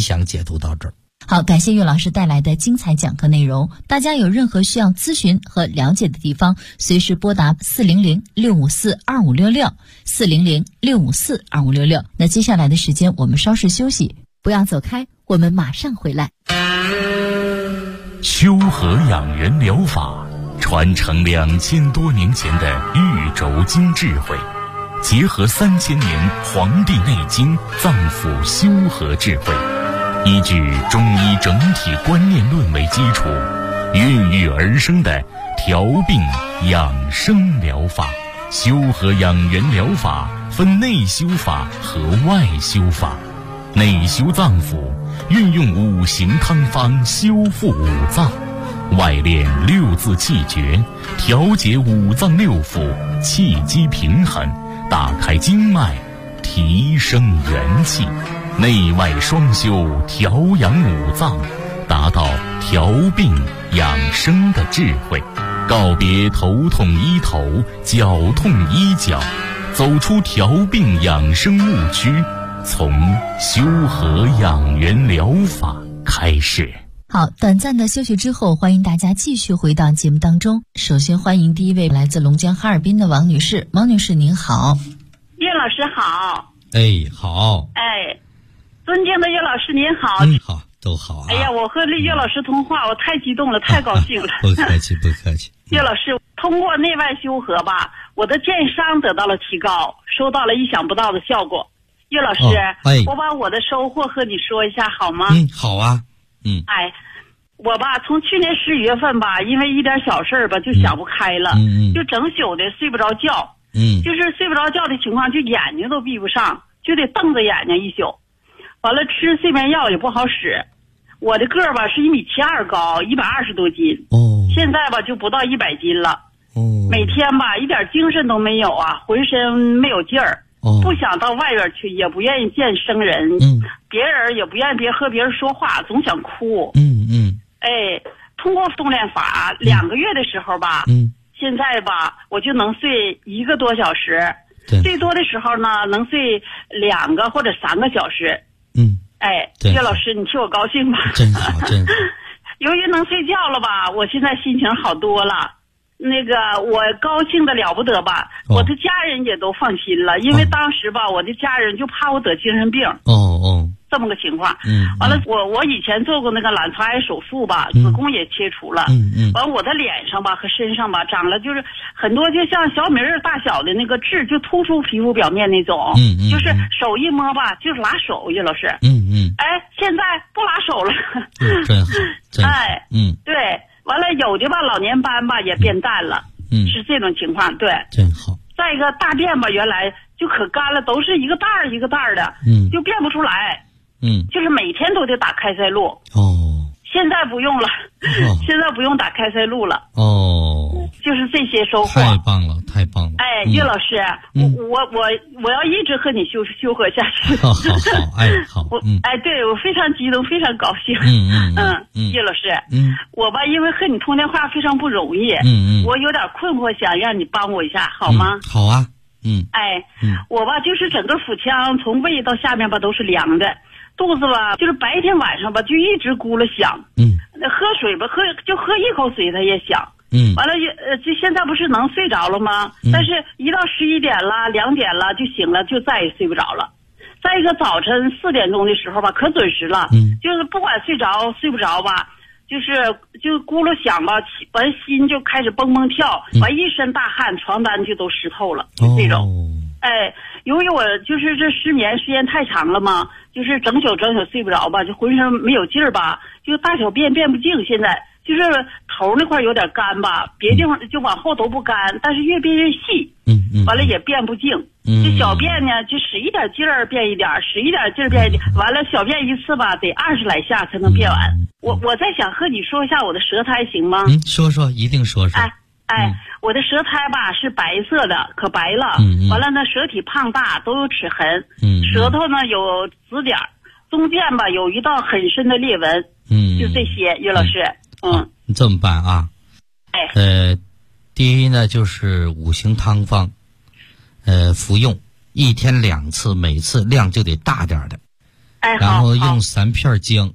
享解读到这儿。 好，感谢岳老师带来的精彩讲课内容。大家有任何需要咨询和了解的地方，随时拨打400-654-2566，400-654-2566。那接下来的时间我们稍事休息，不要走开，我们马上回来。 修和养元疗法传承2000多年前的玉轴经智慧，结合3000年《黄帝内经》脏腑修和智慧，依据中医整体观念论为基础，孕育而生的调病养生疗法。修和养元疗法分内修法和外修法。内修脏腑，运用五行汤方修复五脏；外练六字气诀，调节五脏六腑，气机平衡，打开经脉，提升元气。内外双修，调养五脏，达到调病养生的智慧。告别头痛医头，脚痛医脚，走出调病养生误区，从修和养元疗法开始。 好，短暂的休息之后，欢迎大家继续回到节目当中。首先欢迎第一位来自龙江哈尔滨的王女士。王女士您好。 岳老师好。 好。 尊敬的岳老师您好。 好，都好啊。 哎呀，我和岳老师通话，我太激动了，太高兴了。 不客气不客气。 岳老师，通过内外修和吧，我的健商得到了提高，收到了意想不到的效果。岳老师，我把我的收获和你说一下好吗？ 好啊。 我吧从去年11月份吧，因为一点小事儿吧就想不开了，就整宿的睡不着觉，就是睡不着觉的情况，就眼睛都闭不上，就得瞪着眼睛一宿。完了吃睡眠药也不好使。我的个儿吧是1.72米高，120多斤，现在吧就不到100斤了。每天吧一点精神都没有啊，浑身没有劲儿。不想到外边去，也不愿意见生人，别人也不愿意和别人说话，总想哭。通过动练法2个月的时候吧，现在吧我就能睡1个多小时，最多的时候呢能睡2个或者3个小时。岳老师，你替我高兴吧？ 真好，真好。 由于能睡觉了吧，我现在心情好多了。那个我高兴的了不得吧，我的家人也都放心了，因为当时吧我的家人就怕我得精神病。这么个情况。完了我以前做过那个卵巢癌手术吧，子宫也切除了。完我的脸上吧和身上吧长了就是很多就像小米粒大小的那个痣，就突出皮肤表面那种。就是手一摸吧就是拉手，岳老师。现在不拉手了。 真好，真好。 对。完了有的吧老年斑吧也变淡了，是这种情况。对， 真好。 再一个大便吧原来就可干了，都是一个袋儿一个袋儿的，就变不出来。就是每天都得打开塞露。现在不用了，现在不用打开塞露了。就是这些收获。 太棒了，太棒了。 岳老师，我要一直和你修和下去。 好。 对，我非常激动，非常高兴。岳老师，我吧因为和你通电话非常不容易，我有点困惑，想让你帮我一下，好吗？ 好啊。 我吧就是整个腹腔从胃到下面吧都是凉的，肚子吧就是白天晚上吧就一直咕噜响。喝水吧喝一口水它也响。完了这现在不是能睡着了吗？但是一到11点了2点了就醒了，就再也睡不着了。再一个早晨4点钟的时候吧可准时了，就是不管睡着睡不着吧，就咕噜响吧，完心就开始蹦蹦跳，完一身大汗，床单就都湿透了，就这种。由于我就是这失眠时间太长了嘛，就是整宿睡不着吧，就浑身没有劲儿吧，就大小便变不净，现在就是头那块有点干吧，别地方就往后都不干，但是越变越细。完了也变不净。这小便呢就使一点劲儿变一点，使一点劲儿变一点，完了小便一次吧得20来下才能变完。我在想和你说一下我的舌苔行吗？ 说，一定说。 我的舌苔吧是白色的，可白了。完了呢舌体胖大，都有齿痕。舌头呢有紫点，中间吧有一道很深的裂纹。就这些，岳老师。 你这么办啊？第一呢就是五行汤方，服用1天2次，每次量就得大点的。 哎， 然后用好 3片姜，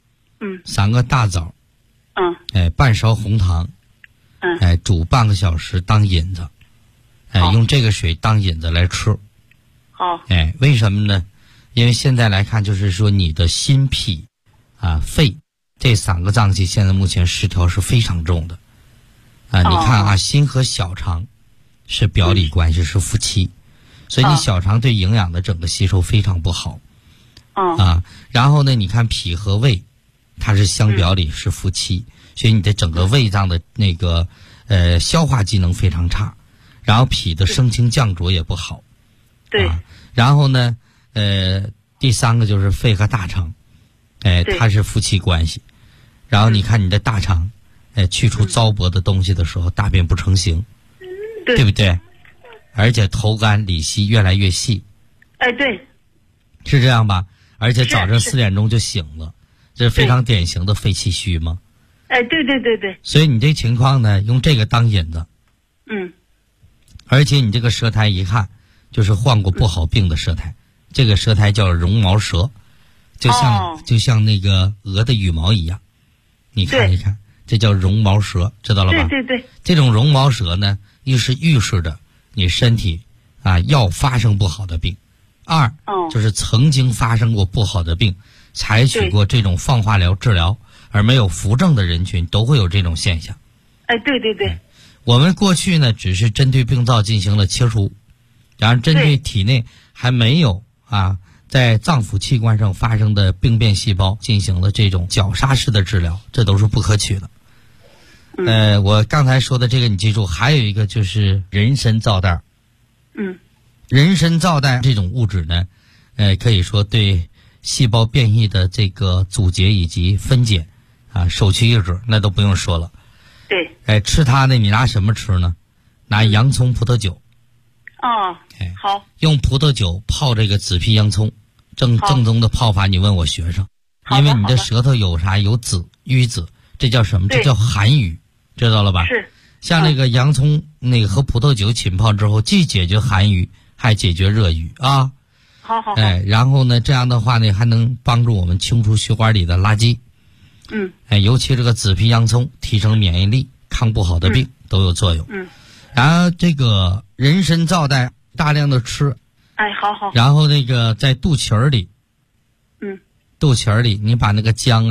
3个大枣，半勺红糖，煮半个小时当引子，用这个水当引子来吃。 好， 为什么呢？因为现在来看，就是说你的心脾肺这3个脏器现在目前失调是非常重的。你看心和小肠是表里关系，是夫妻，所以你小肠对营养的整个吸收非常不好。然后呢，你看脾和胃，它是相表里，是夫妻，所以你的整个胃脏的那个消化机能非常差，然后脾的升清降浊也不好。 对。 然后呢，第3个就是肺和大肠，它是夫妻关系。然后你看你的大肠，去除糟粕的东西的时候，大便不成形，对不对？而且头干里稀，越来越细。 对。 是这样吧？而且早上4点钟就醒了，这是非常典型的肺气虚吗？ 对。 所以你这情况呢，用这个当引子。而且你这个舌苔一看就是患过不好病的舌苔，这个舌苔叫绒毛舌，就像那个鹅的羽毛一样，你看一看，这叫绒毛舌，知道了吧？ 对。 这种绒毛舌呢，预示着你身体要发生不好的病。2就是曾经发生过不好的病，采取过这种放化疗治疗而没有扶正的人群都会有这种现象。 对。 我们过去呢只是针对病灶进行了切除，然后针对体内还没有在脏腑器官上发生的病变细胞进行了这种绞杀式的治疗，这都是不可取的。我刚才说的这个你记住，还有一个就是人参皂苷。人参皂苷这种物质呢，可以说对细胞变异的这个阻截以及分解首屈一指，那都不用说了。 对。 吃它呢，你拿什么吃呢？拿洋葱、葡萄酒。 好。 用葡萄酒泡这个紫皮洋葱，正宗的泡法，你问我学生。因为你的舌头有啥？有紫瘀紫，这叫什么？这叫寒瘀，知道了吧？ 是。 像那个洋葱那个和葡萄酒浸泡之后，既解决寒瘀，还解决热瘀啊。 好。 然后呢，这样的话呢，还能帮助我们清除血管里的垃圾。尤其这个紫皮洋葱提升免疫力，抗不好的病都有作用。然后这个人参皂苷大量的吃。 好。 然后那个在肚脐儿里。肚脐儿里你把那个姜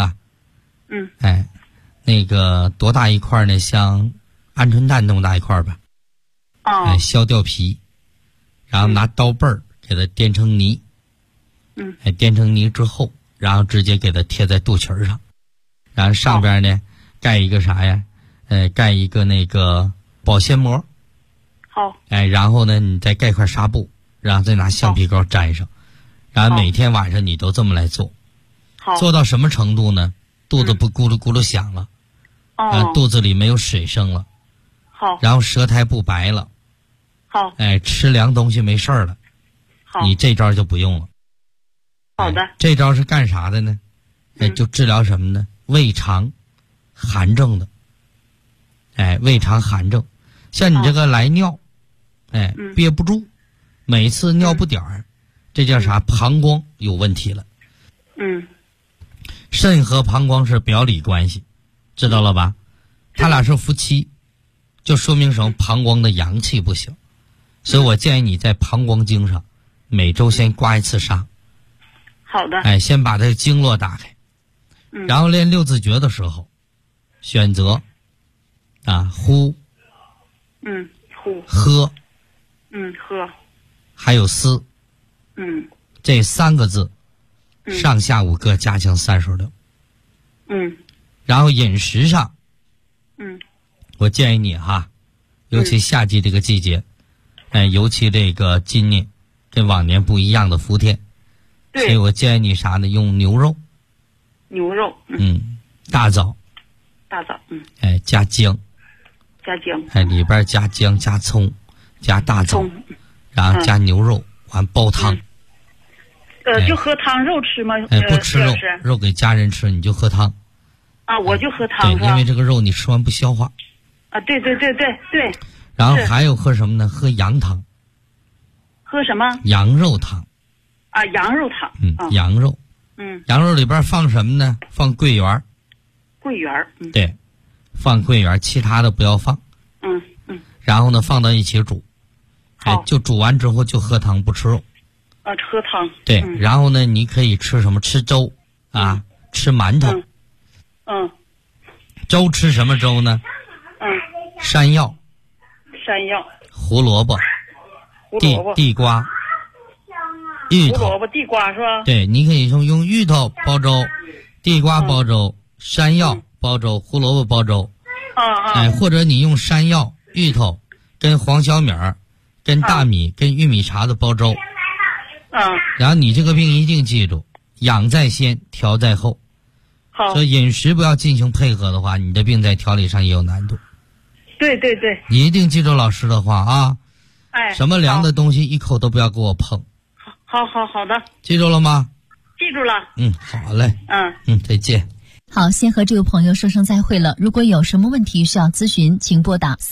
那个多大一块呢？像鹌鹑蛋那么大一块吧。削掉皮，然后拿刀背儿给它颠成泥。颠成泥之后，然后直接给它贴在肚脐儿上，然后上边呢盖一个啥呀？盖一个那个保鲜膜。 好。 然后呢，你再盖块纱布，然后再拿橡皮膏粘上，然后每天晚上你都这么来做。做到什么程度呢？肚子不咕噜咕噜响了，肚子里没有水声了，然后舌苔不白了，吃凉东西没事儿了，你这招就不用了。 好的。 这招是干啥的呢？就治疗什么呢？胃肠寒症的。胃肠寒症，像你这个来尿，憋不住，每次尿不点儿，这叫啥？膀胱有问题了。肾和膀胱是表里关系，知道了吧？他俩是夫妻，就说明什么？膀胱的阳气不行。所以我建议你在膀胱经上每周先刮一次痧。 好的。 先把这个经络打开，然后练六字诀的时候，选择呼， 呼， 喝， 喝， 还有思，这3个字，上下午各加强36。然后饮食上，我建议你尤其夏季这个季节，尤其这个今年跟往年不一样的伏天，所以我建议你啥呢？用牛肉。 牛肉。 大枣。加姜。里边加姜加葱加大枣，然后加牛肉，完煲汤。 就喝汤，肉吃吗？ 不吃肉，肉给家人吃，你就喝汤。 我就喝汤。 对，因为这个肉你吃完不消化。 对。 然后还有喝什么呢？喝羊汤。 喝什么？ 羊肉汤。 羊肉汤。 羊肉。 羊肉里边放什么呢？放桂圆。 桂圆。 对，放桂圆，其他的不要放。然后呢，放到一起煮。就煮完之后就喝汤不吃肉。 喝汤。 对，然后呢，你可以吃什么？吃粥啊，吃馒头。粥吃什么粥呢？山药。胡萝卜。地瓜。芋头。 胡萝卜、地瓜是吧？ 对，你可以用芋头煲粥，地瓜煲粥，山药煲粥，胡萝卜煲粥。或者你用山药、芋头跟黄小米儿、跟大米、跟玉米碴子煲粥。然后你这个病一定记住，养在先，调在后。 好。 所以饮食不要进行配合的话，你的病在调理上也有难度。 对。 你一定记住老师的话啊！什么凉的东西一口都不要给我碰。 好的。 记住了吗？ 记住了。 好嘞。再见。 好，先和这位朋友说声再会了。如果有什么问题需要咨询，请拨打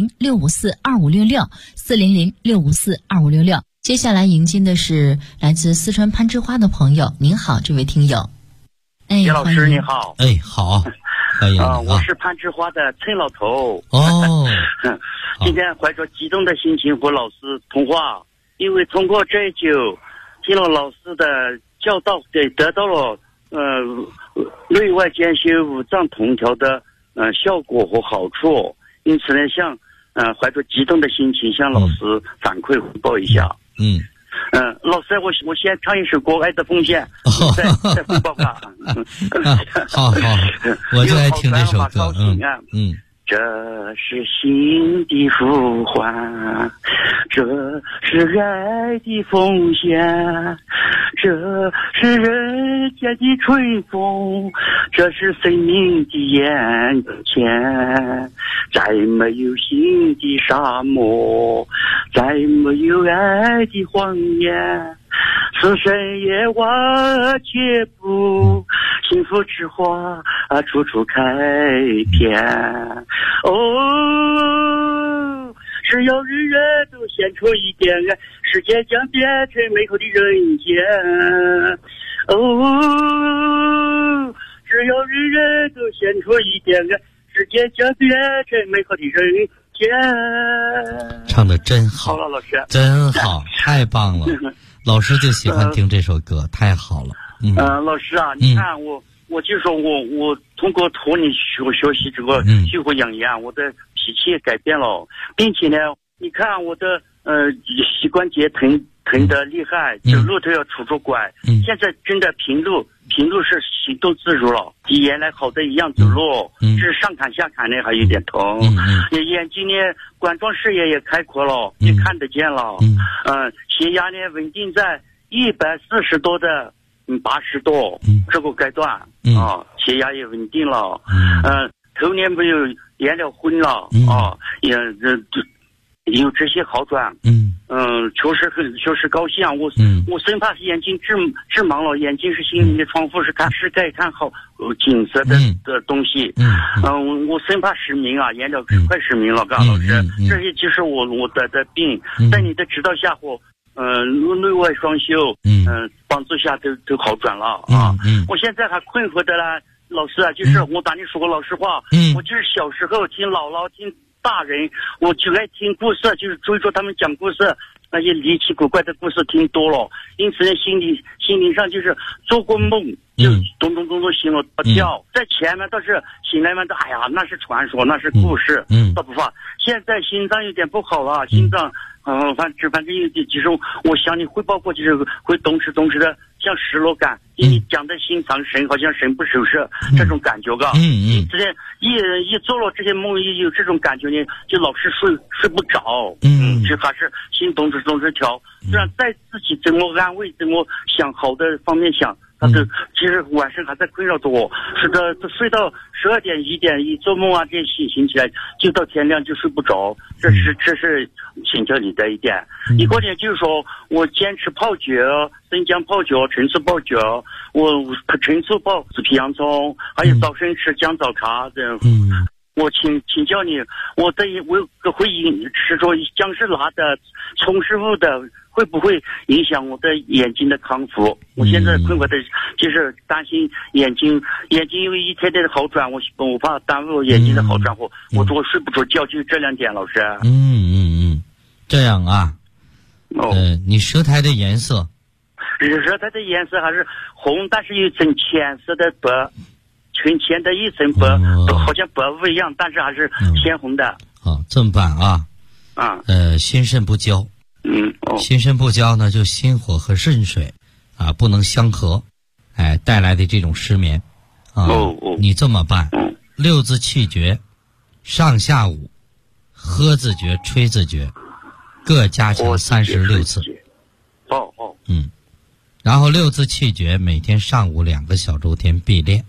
400-654-2566，400-654-2566。接下来迎接的是来自四川攀枝花的朋友。您好，这位听友。 叶老师你好。 好，欢迎你我是攀枝花的陈老头。今天怀着激动的心情和老师通话，因为通过这一酒，听了老师的教导，得到了内外兼修、五脏同调的效果和好处，因此呢，怀着激动的心情向老师反馈汇报一下。老师，我先唱一首歌《爱的奉献》，再汇报吧。 好，我就爱听这首歌。 这是心的呼唤，这是爱的奉献，这是人间的春风，这是生命的眼前。再没有心的沙漠，再没有爱的谎言，此生也挖掘不幸福之花处处开遍。只要人人都献出一点爱，世界将变成美好的人间。只要人人都献出一点爱，世界将变成美好的人间。 唱得真好。 好了，老师。 真好，太棒了。老师就喜欢听这首歌，太好了。 老师啊，你看我就说我通过和你学习这个虚火养颜，我的脾气也改变了，并且呢，你看我的膝关节疼得厉害，走路都要拄着拐，现在真的平路是行动自如了，比原来好的一样走路，是上坎下坎呢还有点疼，眼睛呢管状视野也开阔了，也看得见了，血压呢稳定在140多的80多这个阶段血压也稳定了，头年没有连了婚了也有这些好转，确实高兴。我生怕眼睛致盲了，眼睛是心灵的窗户，是该看好景色的东西。我生怕失明啊，眼角快失明了，老师。这些其实我的病，在你的指导下或内外双修，帮助下都好转了啊。我现在还困惑的啦，老师啊，就是我打你说个老实话，我就是小时候听姥姥听大人，我就爱听故事，就是追着他们讲故事，那些离奇古怪的故事听多了，因此呢，心灵上就是做过梦，就咚咚咚咚醒了跳，在前面倒是醒来嘛，哎呀，那是传说，那是故事，倒不怕。现在心脏有点不好了，心脏，反正有点，其实我向你汇报过，就是会动时的像失落感，你讲的心藏神，好像神不守舍这种感觉噶。之前一做了这些梦，一有这种感觉呢，就老是睡不着。就还是心动时跳，虽然再自己怎么安慰，怎么想好的方面想。其实晚上还在困扰着我，是的，睡到12点1点一做梦啊，这醒起来就到天亮就睡不着，这是请教你的一点。一个点就是说我坚持泡脚，生姜泡脚，陈醋泡脚，我陈醋泡紫皮洋葱，还有早晨吃姜枣茶的。我请教你，我有个会吃着姜是辣的，葱是雾的， 会不会影响我的眼睛的康复？我现在困惑的就是担心眼睛因为一天天的好转，我怕耽误我眼睛的好转，我睡不着觉，就这2点，老师。 这样啊。你舌苔的颜色？ 舌苔的颜色还是红，但是有一层浅色的白，纯浅的一层白，好像白雾一样，但是还是鲜红的。 这么办啊？心肾不交。心肾不交呢，就心火和肾水不能相合，带来的这种失眠。你这么办，6字气诀，上下午，喝字诀、吹字诀，各加强36次。然后6字气诀每天上午2个小周天必练。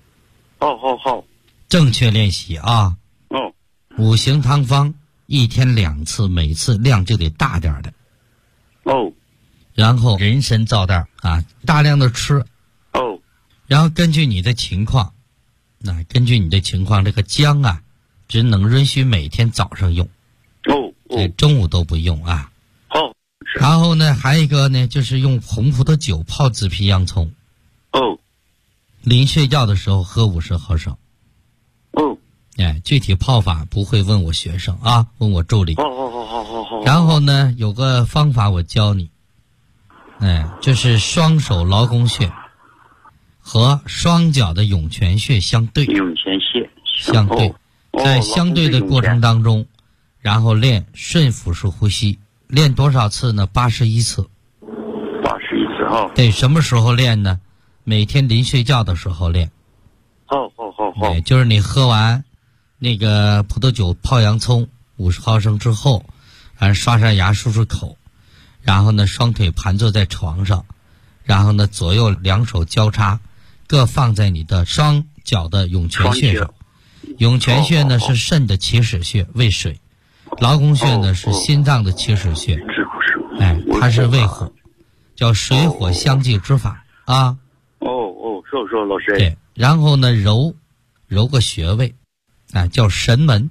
正确练习啊。5行汤方1天2次，每次量就得大点的。然后人参皂袋大量的吃。然后根据你的情况，这个姜只能允许每天早上用。中午都不用啊。然后呢，还有一个呢，就是用红葡萄酒泡紫皮洋葱。临睡觉的时候喝50毫升。具体泡法不会问我学生问我助理。然后呢，有个方法我教你，就是双手劳宫穴和双脚的涌泉穴相对。相对，在相对的过程当中，然后练顺腹式呼吸。练多少次呢？81次。81次。对，什么时候练呢？每天临睡觉的时候练。就是你喝完那个葡萄酒泡洋葱50毫升之后，刷刷牙漱漱口，然后呢双腿盘坐在床上，然后呢左右2手交叉，各放在你的双脚的涌泉穴上。涌泉穴呢是肾的起始穴，为水。劳宫穴呢是心脏的起始穴，它是为火，叫水火相济之法老师。 对，然后呢揉个穴位叫神门。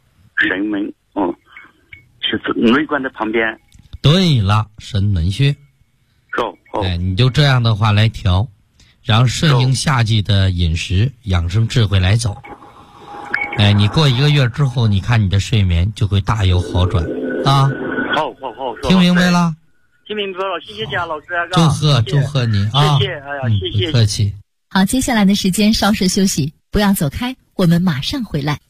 是内关的旁边。 对了，神门穴。你就这样的话来调，然后顺应夏季的饮食，养生智慧来走。你过1个月之后，你看你的睡眠就会大有好转听明白了？ 听明白了，谢谢贾老师。 祝贺你谢谢，谢谢， 不客气。 好，接下来的时间稍事休息，不要走开，我们马上回来。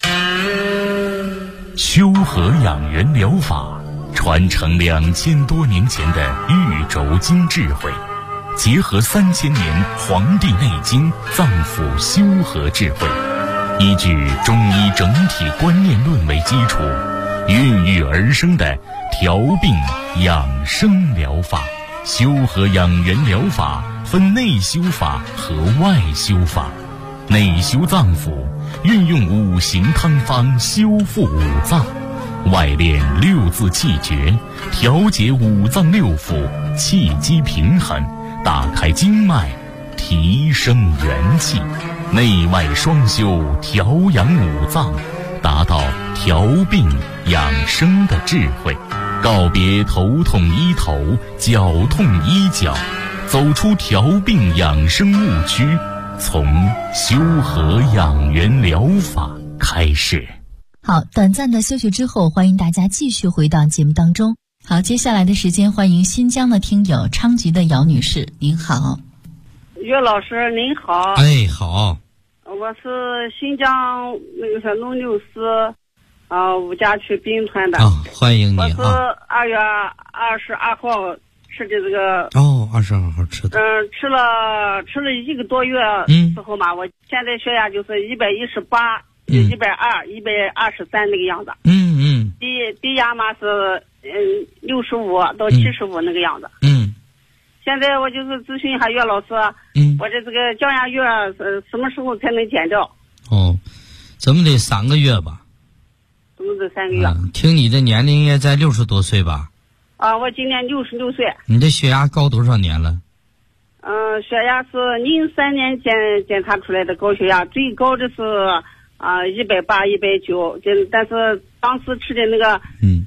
修和养元疗法传承2000多年前的玉轴经智慧，结合3000年《黄帝内经》脏腑修和智慧，依据中医整体观念论为基础，孕育而生的调病养生疗法。修和养元疗法分内修法和外修法。内修脏腑，运用5行汤方修复五脏；外练6字气诀，调节五脏六腑，气机平衡，打开经脉，提升元气。内外双修，调养五脏，达到调病养生的智慧。告别头痛医头，脚痛医脚，走出调病养生误区，从修和养元疗法开始。 好，短暂的休息之后，欢迎大家继续回到节目当中。好，接下来的时间，欢迎新疆的听友昌吉的姚女士，您好。 岳老师您好。 好。 我是新疆那个农牛市吴家区兵团的。 欢迎你我是2月22号吃的这个。 22号吃的。 吃了1个多月之后嘛，我现在血压就是118、120、123那个样子。低压嘛是65到75那个样子。现在我就是咨询一下岳老师，我的这个降压药什么时候才能见着？ 怎么得3个月吧？ 怎么得3个月？ 听你的年龄也在60多岁吧？ 我今年66岁。你的血压高多少年了？ 血压是03年检查出来的高血压，最高的是180、190，但是当时吃的那个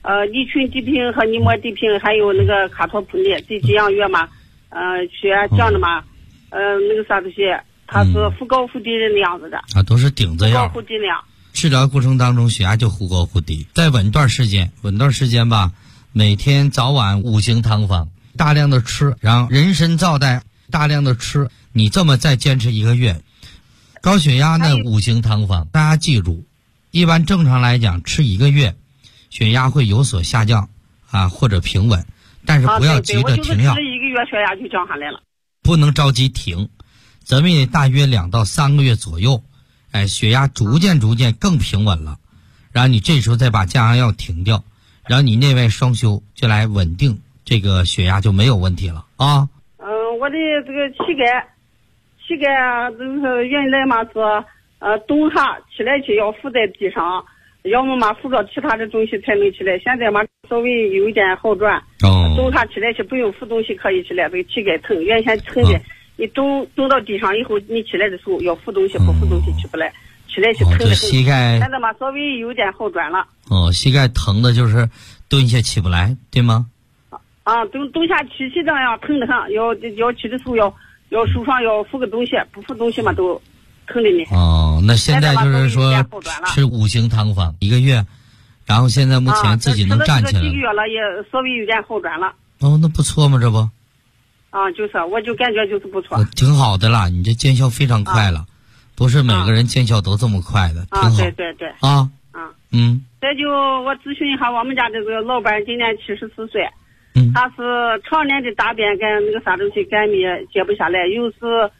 利群地平和尼莫地平，还有那个卡托普利这几样药嘛，血压降的嘛，那个啥东西，它是忽高忽低的那样子的。 都是顶子药。 忽高忽低那样。 治疗过程当中血压就忽高忽低，再稳段时间吧，每天早晚5行汤方，大量的吃，然后人参皂苷大量的吃，你这么再坚持1个月，高血压呢5行汤方，大家记住，一般正常来讲吃1个月，血压会有所下降或者平稳，但是不要急着停药。 我就是吃了1个月血压就降下来了。 不能着急停，咱们也大约2到3个月左右。血压逐渐更平稳了，然后你这时候再把降压药停掉，然后你内外双修就来稳定这个血压就没有问题了啊。 我的这个膝盖就是原来嘛是蹲下起来去要扶在地上，要么嘛扶着其他的东西才能起来，现在嘛稍微有一点好转。蹲下起来去不用扶东西可以起来，这个膝盖疼，原先疼的。你蹲到地上以后，你起来的时候要扶东西，不扶东西起不来，起来去疼的很。 膝盖现在嘛稍微有点好转了。 膝盖疼的就是蹲下起不来，对吗？ 蹲下起这样疼的很，要起的时候要手上要扶个东西，不扶东西嘛都疼的呢。 那现在就是说吃5行汤方1个月，然后现在目前自己能站起来了。 几个月了也稍微有点好转了。 那不错嘛，这不。 就是我就感觉就是不错， 挺好的啦，你这见效非常快了，不是每个人见效都这么快的，挺好。 对再就我咨询一下我们家这个老板，今年74岁，他是常年的大便跟那个啥东西便秘解不下来，有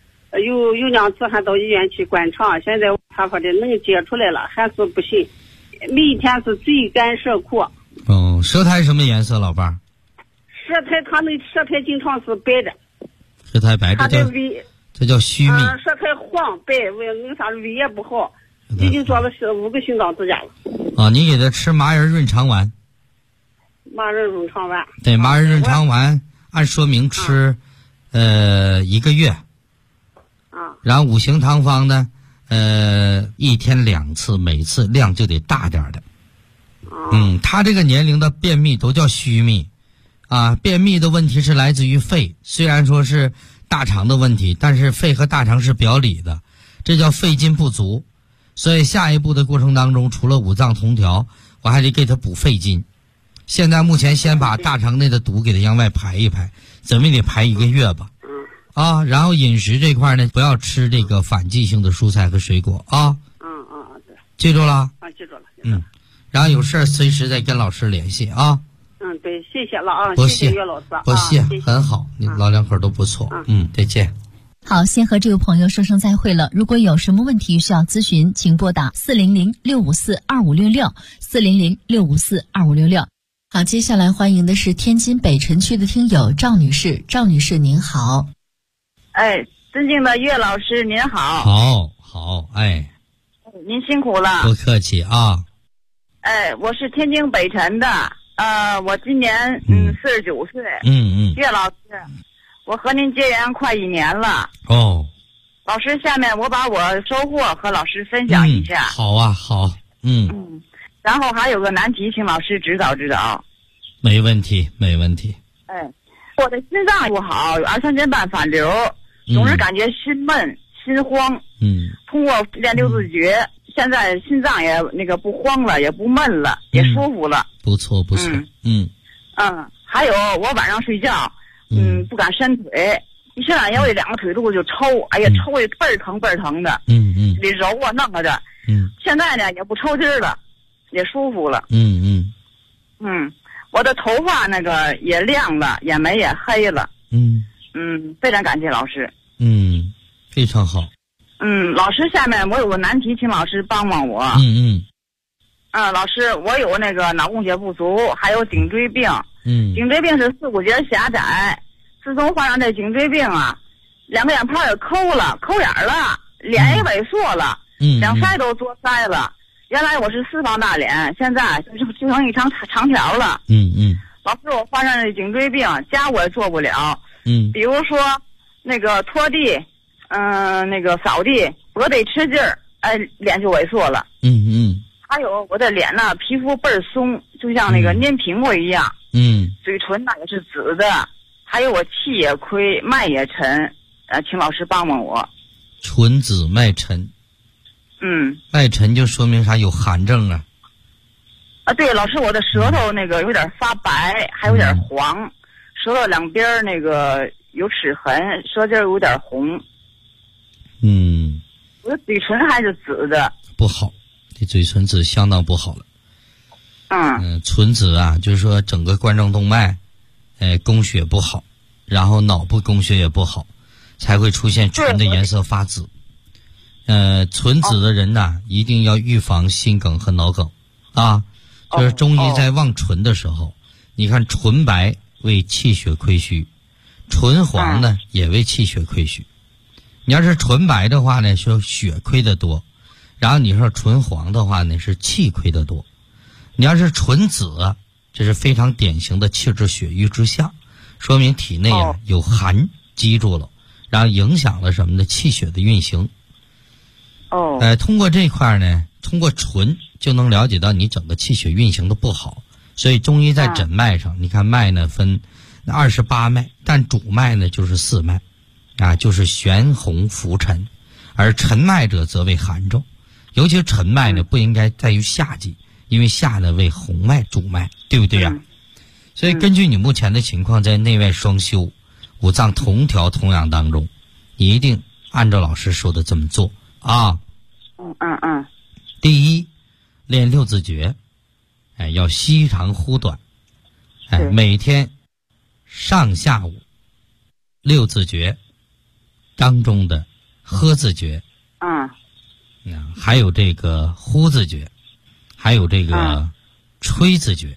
2次还到医院去灌肠，现在他说的能解出来了，还是不行，每一天是嘴干舌苦。 舌苔什么颜色，老伴儿？ 舌苔，他那舌苔经常是白的， 舌苔白的，这叫虚秘。 舌苔黄白，那个啥胃也不好，已经做了5个心脏支架了。 你给他吃麻仁润肠丸。 麻仁润肠丸。 对，麻仁润肠丸按说明吃1个月。然后5行汤方呢，1天2次，每次量就得大点的。他这个年龄的便秘都叫虚秘。便秘的问题是来自于肺，虽然说是大肠的问题，但是肺和大肠是表里的，这叫肺金不足。所以下一步的过程当中，除了5脏同调，我还得给他补肺金。现在目前先把大肠内的毒给他往外排一排，怎么也得排1个月吧。然后饮食这块呢，不要吃这个反季性的蔬菜和水果啊。 对。 记住了？ 记住了。 然后有事随时再跟老师联系啊。 对，谢谢了啊， 谢谢岳老师， 不谢，很好，你老两口都不错，再见。 好，先和这位朋友说声再会了。如果有什么问题需要咨询，请拨打400-654-2566，400-654-2566。好，接下来欢迎的是天津北辰区的听友赵女士。赵女士您好。 尊敬的岳老师您好。 好， 您辛苦了。 不客气啊。 我是天津北辰的。我今年49岁。岳老师，我和您结缘快1年了。老师，下面我把我收获和老师分享一下。 好啊，好。 然后还有个难题，请老师指导指导。 没问题。 我的心脏不好，有2、3天半反流，总是感觉心闷、心慌。通过练6字诀，现在心脏也不慌了，也不闷了，也舒服了。 不错。 还有我晚上睡觉，不敢伸腿，一伸懒腰这2个腿肚就抽，抽的倍儿疼的。得揉弄着。现在呢也不抽筋了，也舒服了。我的头发也亮了，眼眉也黑了。非常感谢老师。 非常好。 老师，下面我有个难题，请老师帮帮我。老师，我有脑供血不足，还有颈椎病。颈椎病是四骨节狭窄，自从患上这颈椎病2个眼泡也抠眼了，脸也萎缩了，两腮都作腮了。原来我是4方大脸，现在就成一长条了。老师，我患上这颈椎病，家我也做不了。比如说拖地，扫地，我得吃劲儿，脸就萎缩了。还有我的脸皮肤倍儿松， 就像那个粘苹果一样。嘴唇也是紫的，还有我气也亏，脉也沉，请老师帮帮我。 唇紫脉沉。脉沉就说明啥？有寒症啊。 对，老师，我的舌头那个有点发白，还有点黄，舌头两边那个有齿痕，舌尖有点红。我的嘴唇还是紫的。不好，这嘴唇紫相当不好了。唇紫啊，就是说整个冠状动脉，供血不好，然后脑部供血也不好，才会出现唇的颜色发紫。唇紫的人呢，一定要预防心梗和脑梗啊。就是中医在望唇的时候，你看唇白为气血亏虚，唇黄呢也为气血亏虚。你要是唇白的话呢，说血亏得多，然后你说唇黄的话呢，是气亏得多。你要是唇紫，这是非常典型的气滞血瘀之象，说明体内有寒积住了，然后影响了什么呢？气血的运行。通过这块呢，通过唇就能了解到你整个气血运行的不好。所以中医在诊脉上，你看脉呢分28脉，但主脉呢就是4脉啊，就是玄红浮沉，而沉脉者则为寒重，尤其沉脉呢不应该在于夏季，因为夏呢为红脉主脉，对不对啊？所以根据你目前的情况，在内外双修、五脏同调同养当中，你一定按照老师说的这么做啊。第一，练6字诀，要吸长呼短，每天上下午6字诀当中的喝字诀，还有这个呼字诀，还有这个吹字诀，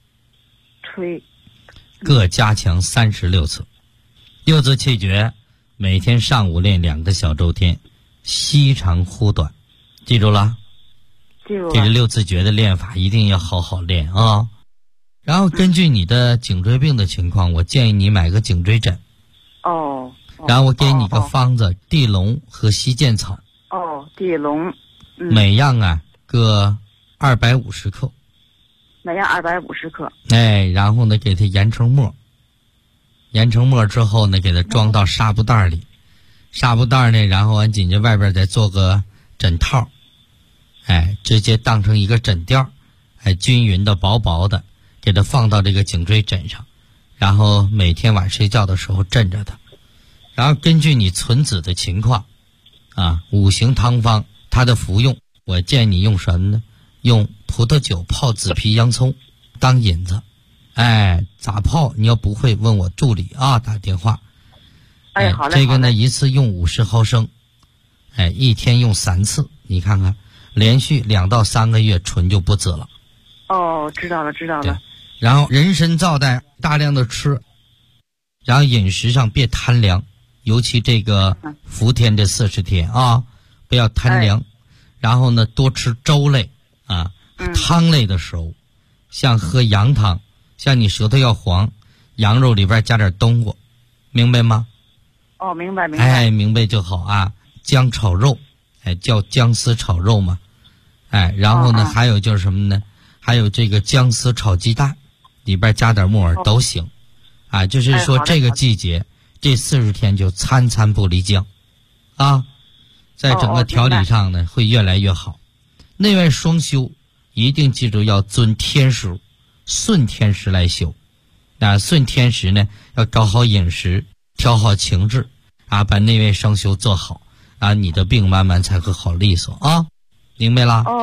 各加强36次。6字气诀每天上午练2个小周天，吸长呼短，记住了？记住了。这个6字诀的练法一定要好好练啊。然后根据你的颈椎病的情况，我建议你买个颈椎枕。然后我给你个方子，地龙和犀剑草。 地龙。 每样各250克。 每样250克。 然后呢，给它研成末。研成末之后呢，给它装到纱布袋里。纱布袋呢，然后完紧接外边再做个枕套，直接当成一个枕垫，均匀的薄薄的，给它放到这个颈椎枕上，然后每天晚睡觉的时候枕着它。然后根据你唇紫的情况5行汤方它的服用，我建议你用什么呢？用葡萄酒泡紫皮洋葱当引子。咋泡？你要不会问我助理打电话。 好嘞。 这个呢，一次用50毫升，一天用3次，你看看，连续2到3个月，唇就不紫了。 知道了。 然后人参皂带大量的吃，然后饮食上别贪凉，尤其这个伏天这40天不要贪凉。然后呢，多吃粥类汤类的食物，像喝羊汤，像你舌头要黄，羊肉里边加点冬瓜，明白吗？ 明白。 明白就好姜炒肉，叫姜丝炒肉嘛。然后呢，还有就是什么呢？还有这个姜丝炒鸡蛋，里边加点木耳都行。就是说这个季节，这40天就餐餐不离姜在整个调理上呢，会越来越好。内外双修，一定记住要遵天时，顺天时来修。顺天时呢，要搞好饮食，调好情志把内外双修做好你的病慢慢才会好利索明白了？